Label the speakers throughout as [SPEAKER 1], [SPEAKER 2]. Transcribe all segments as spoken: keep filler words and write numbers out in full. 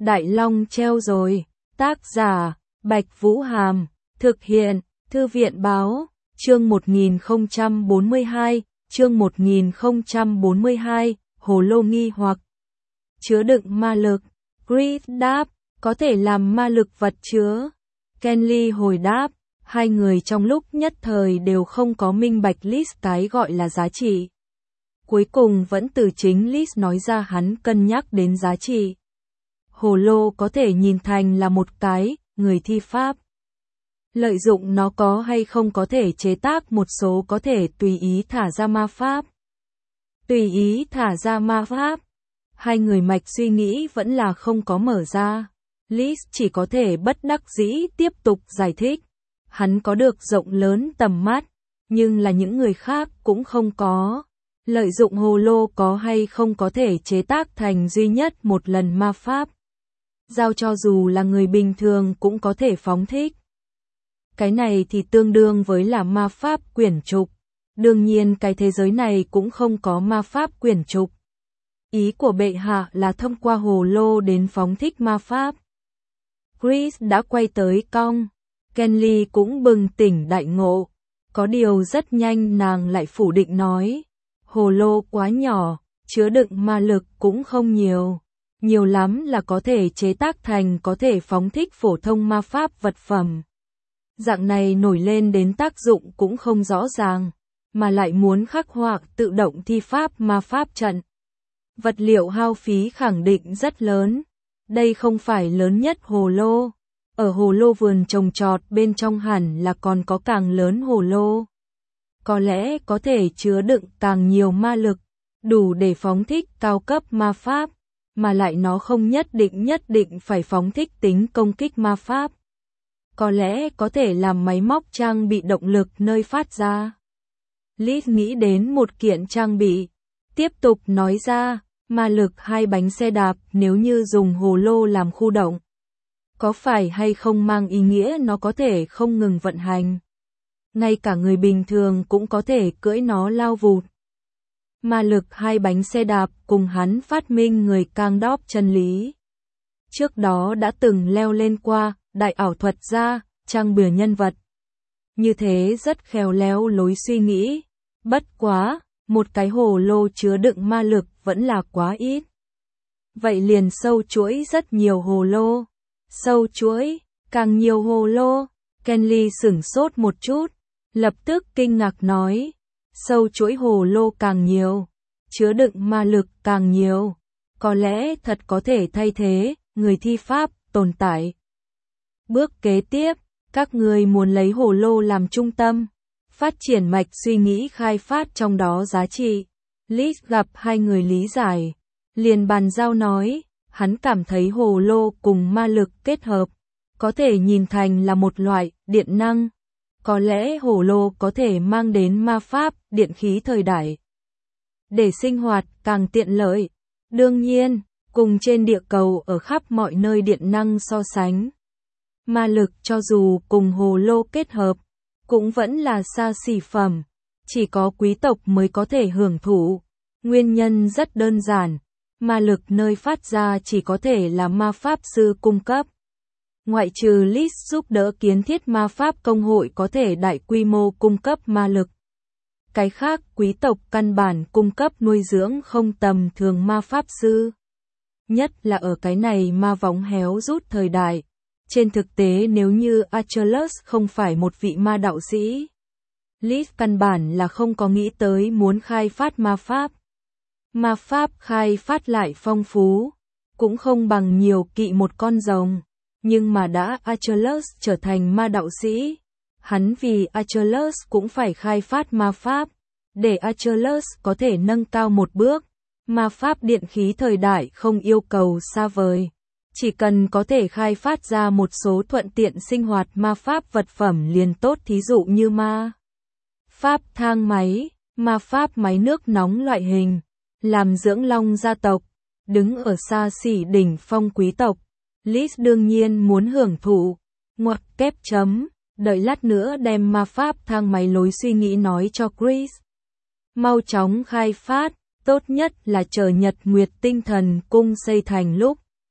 [SPEAKER 1] Đại Long treo rồi. Tác giả, Bạch Vũ Hàm. Thực hiện, Thư viện Báo. Chương một nghìn không trăm bốn mươi hai, chương một nghìn không trăm bốn mươi hai, Hồ lô nghi hoặc. Chứa đựng ma lực. Chris đáp, có thể làm ma lực vật chứa. Kenly hồi đáp, hai người trong lúc nhất thời đều không có minh bạch Liz cái gọi là giá trị. Cuối cùng vẫn từ chính Liz nói ra hắn cân nhắc đến giá trị. Hồ lô có thể nhìn thành là một cái, người thi pháp. Lợi dụng nó có hay không có thể chế tác một số có thể tùy ý thả ra ma pháp. Tùy ý thả ra ma pháp. Hai người mạch suy nghĩ vẫn là không có mở ra. Liz chỉ có thể bất đắc dĩ tiếp tục giải thích. Hắn có được rộng lớn tầm mắt, nhưng là những người khác cũng không có. Lợi dụng hồ lô có hay không có thể chế tác thành duy nhất một lần ma pháp. Giao cho dù là người bình thường cũng có thể phóng thích. Cái này thì tương đương với là ma pháp quyển trục. Đương nhiên cái thế giới này cũng không có ma pháp quyển trục. Ý của bệ hạ là thông qua hồ lô đến phóng thích ma pháp. Chris đã quay tới cong. Kenly cũng bừng tỉnh đại ngộ. Có điều rất nhanh nàng lại phủ định nói. Hồ lô quá nhỏ, chứa đựng ma lực cũng không nhiều. Nhiều lắm là có thể chế tác thành có thể phóng thích phổ thông ma pháp vật phẩm. Dạng này nổi lên đến tác dụng cũng không rõ ràng, mà lại muốn khắc họa tự động thi pháp ma pháp trận. Vật liệu hao phí khẳng định rất lớn. Đây không phải lớn nhất hồ lô. Ở hồ lô vườn trồng trọt bên trong hẳn là còn có càng lớn hồ lô. Có lẽ có thể chứa đựng càng nhiều ma lực, đủ để phóng thích cao cấp ma pháp, mà lại nó không nhất định nhất định phải phóng thích tính công kích ma pháp. Có lẽ có thể làm máy móc trang bị động lực nơi phát ra. Liz nghĩ đến một kiện trang bị, tiếp tục nói ra, ma lực hai bánh xe đạp nếu như dùng hồ lô làm khu động. Có phải hay không mang ý nghĩa nó có thể không ngừng vận hành? Ngay cả người bình thường cũng có thể cưỡi nó lao vụt. Ma lực hai bánh xe đạp cùng hắn phát minh người Cang Đóp chân lý. Trước đó đã từng leo lên qua, đại ảo thuật gia, trang bìa nhân vật. Như thế rất khéo léo lối suy nghĩ. Bất quá, một cái hồ lô chứa đựng ma lực vẫn là quá ít. Vậy liền sâu chuỗi rất nhiều hồ lô. Sâu chuỗi, càng nhiều hồ lô. Kenly sửng sốt một chút, lập tức kinh ngạc nói. Sâu chuỗi hồ lô càng nhiều, chứa đựng ma lực càng nhiều. Có lẽ thật có thể thay thế, người thi pháp, tồn tại. Bước kế tiếp, các người muốn lấy hồ lô làm trung tâm. Phát triển mạch suy nghĩ khai phát trong đó giá trị. Liz gặp hai người lý giải. Liền bàn giao nói, hắn cảm thấy hồ lô cùng ma lực kết hợp. Có thể nhìn thành là một loại điện năng. Có lẽ hồ lô có thể mang đến ma pháp, điện khí thời đại. Để sinh hoạt càng tiện lợi. Đương nhiên, cùng trên địa cầu ở khắp mọi nơi điện năng so sánh. Ma lực cho dù cùng hồ lô kết hợp, cũng vẫn là xa xỉ phẩm. Chỉ có quý tộc mới có thể hưởng thụ. Nguyên nhân rất đơn giản. Ma lực nơi phát ra chỉ có thể là ma pháp sư cung cấp. Ngoại trừ Liz giúp đỡ kiến thiết ma pháp công hội có thể đại quy mô cung cấp ma lực. Cái khác quý tộc căn bản cung cấp nuôi dưỡng không tầm thường ma pháp sư. Nhất là ở cái này ma vóng héo rút thời đại. Trên thực tế nếu như Achilles không phải một vị ma đạo sĩ, Liz căn bản là không có nghĩ tới muốn khai phát ma pháp. Ma pháp khai phát lại phong phú, cũng không bằng nhiều kỵ một con rồng. Nhưng mà đã Achilles trở thành ma đạo sĩ, hắn vì Achilles cũng phải khai phát ma pháp, để Achilles có thể nâng cao một bước. Ma pháp điện khí thời đại không yêu cầu xa vời, chỉ cần có thể khai phát ra một số thuận tiện sinh hoạt ma pháp vật phẩm liền tốt, thí dụ như ma pháp thang máy, ma pháp máy nước nóng loại hình, làm dưỡng long gia tộc, đứng ở xa xỉ đỉnh phong quý tộc. Liz đương nhiên muốn hưởng thụ. Ngoặc kép chấm, đợi lát nữa đem ma pháp thang máy lối suy nghĩ nói cho Chris. Mau chóng khai phát, tốt nhất là chờ Nhật Nguyệt Tinh Thần Cung xây thành lúc.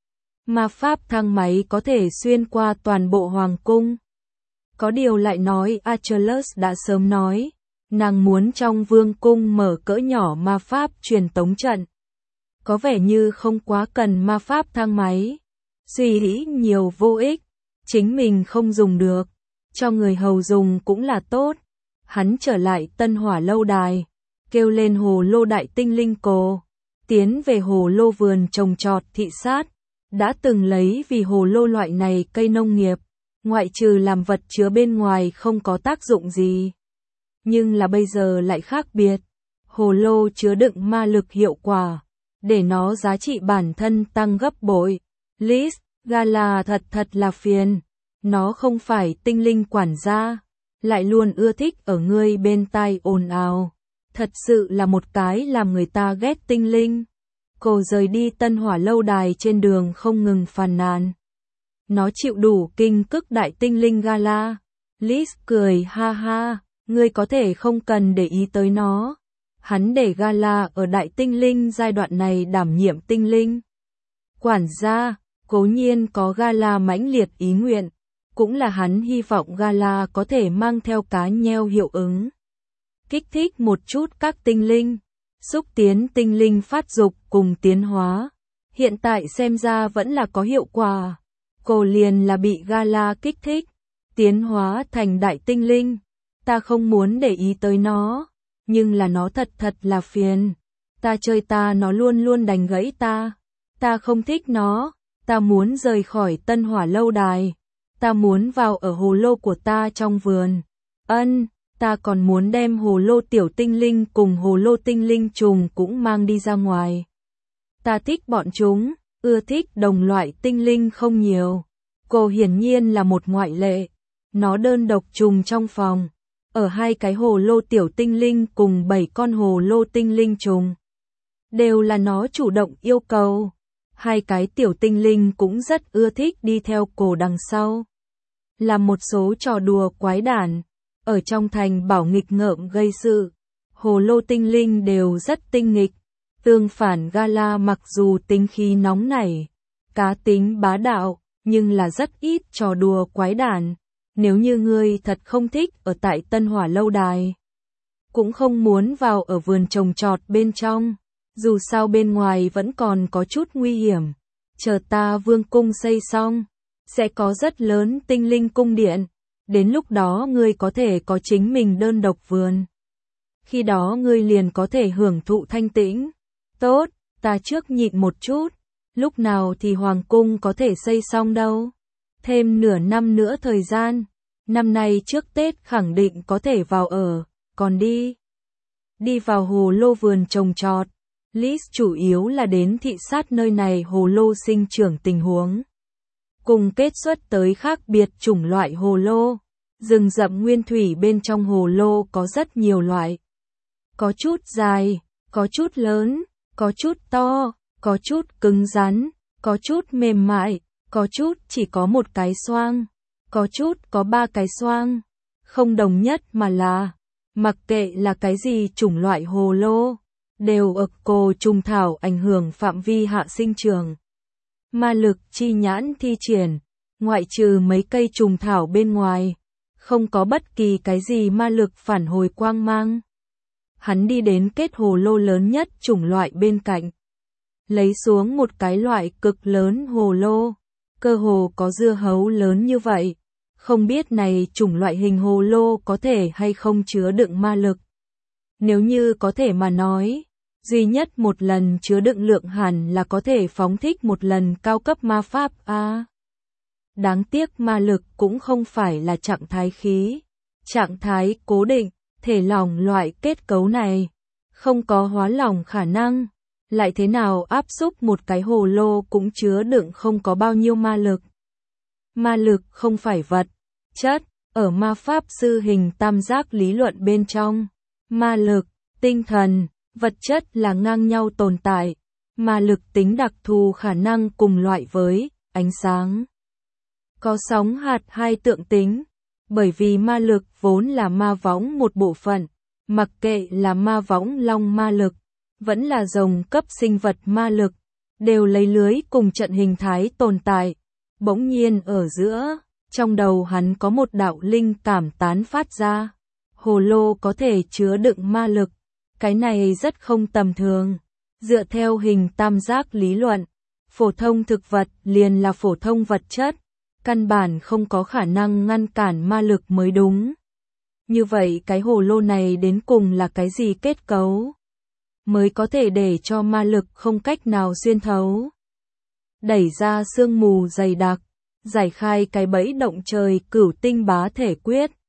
[SPEAKER 1] Ma pháp thang máy có thể xuyên qua toàn bộ hoàng cung. Có điều lại nói Achilles đã sớm nói, nàng muốn trong vương cung mở cỡ nhỏ ma pháp truyền tống trận. Có vẻ như không quá cần ma pháp thang máy. Suy nghĩ nhiều vô ích, chính mình không dùng được, cho người hầu dùng cũng là tốt. Hắn trở lại Tân Hỏa lâu đài, kêu lên hồ lô đại tinh linh cổ, tiến về hồ lô vườn trồng trọt thị sát. Đã từng lấy vì hồ lô loại này cây nông nghiệp, ngoại trừ làm vật chứa bên ngoài không có tác dụng gì. Nhưng là bây giờ lại khác biệt. Hồ lô chứa đựng ma lực hiệu quả, để nó giá trị bản thân tăng gấp bội. Liz, Gala thật thật là phiền. Nó không phải tinh linh quản gia, lại luôn ưa thích ở ngươi bên tai ồn ào. Thật sự là một cái làm người ta ghét tinh linh. Cô rời đi Tân Hỏa lâu đài trên đường không ngừng phàn nàn. Nó chịu đủ kinh cức đại tinh linh Gala. Liz cười ha ha, ngươi có thể không cần để ý tới nó. Hắn để Gala ở đại tinh linh giai đoạn này đảm nhiệm tinh linh quản gia, cố nhiên có Gala mãnh liệt ý nguyện, cũng là hắn hy vọng Gala có thể mang theo cá nheo hiệu ứng. Kích thích một chút các tinh linh, xúc tiến tinh linh phát dục cùng tiến hóa. Hiện tại xem ra vẫn là có hiệu quả. Cô liền là bị Gala kích thích, tiến hóa thành đại tinh linh. Ta không muốn để ý tới nó, nhưng là nó thật thật là phiền. Ta chơi ta nó luôn luôn đánh gãy ta. Ta không thích nó, ta muốn rời khỏi Tân Hỏa lâu đài. Ta muốn vào ở hồ lô của ta trong vườn. Ân, ta còn muốn đem hồ lô tiểu tinh linh cùng hồ lô tinh linh trùng cũng mang đi ra ngoài. Ta thích bọn chúng, ưa thích đồng loại tinh linh không nhiều. Cô hiển nhiên là một ngoại lệ. Nó đơn độc trùng trong phòng, ở hai cái hồ lô tiểu tinh linh cùng bảy con hồ lô tinh linh trùng. Đều là nó chủ động yêu cầu. Hai cái tiểu tinh linh cũng rất ưa thích đi theo cô đằng sau. Làm một số trò đùa quái đản, ở trong thành bảo nghịch ngợm gây sự. Hồ lô tinh linh đều rất tinh nghịch. Tương phản Gala mặc dù tính khí nóng nảy, cá tính bá đạo, nhưng là rất ít trò đùa quái đản. Nếu như ngươi thật không thích ở tại Tân Hỏa lâu đài, cũng không muốn vào ở vườn trồng trọt bên trong, dù sao bên ngoài vẫn còn có chút nguy hiểm. Chờ ta vương cung xây xong, sẽ có rất lớn tinh linh cung điện, đến lúc đó ngươi có thể có chính mình đơn độc vườn. Khi đó ngươi liền có thể hưởng thụ thanh tĩnh. Tốt, ta trước nhịn một chút, lúc nào thì hoàng cung có thể xây xong đâu. Thêm nửa năm nữa thời gian, năm nay trước Tết khẳng định có thể vào ở, còn đi. Đi vào hồ lô vườn trồng trọt, Liz chủ yếu là đến thị sát nơi này hồ lô sinh trưởng tình huống. Cùng kết xuất tới khác biệt chủng loại hồ lô, rừng rậm nguyên thủy bên trong hồ lô có rất nhiều loại. Có chút dài, có chút lớn, có chút to, có chút cứng rắn, có chút mềm mại, có chút chỉ có một cái xoang, có chút có ba cái xoang. Không đồng nhất mà là, mặc kệ là cái gì chủng loại hồ lô, đều ở cô trùng thảo ảnh hưởng phạm vi hạ sinh trưởng. Ma lực chi nhãn thi triển, ngoại trừ mấy cây trùng thảo bên ngoài, không có bất kỳ cái gì ma lực phản hồi quang mang. Hắn đi đến kết hồ lô lớn nhất chủng loại bên cạnh, lấy xuống một cái loại cực lớn hồ lô, cơ hồ có dưa hấu lớn như vậy. Không biết này chủng loại hình hồ lô có thể hay không chứa đựng ma lực. Nếu như có thể mà nói, duy nhất một lần chứa đựng lượng hẳn là có thể phóng thích một lần cao cấp ma pháp a. À, đáng tiếc ma lực cũng không phải là trạng thái khí, trạng thái cố định, thể lỏng loại kết cấu này, không có hóa lỏng khả năng, lại thế nào áp xúc một cái hồ lô cũng chứa đựng không có bao nhiêu ma lực. Ma lực không phải vật, chất, ở ma pháp sư hình tam giác lý luận bên trong, ma lực, tinh thần, vật chất là ngang nhau tồn tại, ma lực tính đặc thù khả năng cùng loại với ánh sáng. Có sóng hạt hai tượng tính, bởi vì ma lực vốn là ma võng một bộ phận, mặc kệ là ma võng long ma lực, vẫn là rồng cấp sinh vật ma lực, đều lấy lưới cùng trận hình thái tồn tại. Bỗng nhiên ở giữa, trong đầu hắn có một đạo linh cảm tán phát ra. Hồ lô có thể chứa đựng ma lực, cái này rất không tầm thường. Dựa theo hình tam giác lý luận, phổ thông thực vật liền là phổ thông vật chất, căn bản không có khả năng ngăn cản ma lực mới đúng. Như vậy cái hồ lô này đến cùng là cái gì kết cấu mới có thể để cho ma lực không cách nào xuyên thấu? Đẩy ra sương mù dày đặc, giải khai cái bẫy động trời cửu tinh bá thể quyết.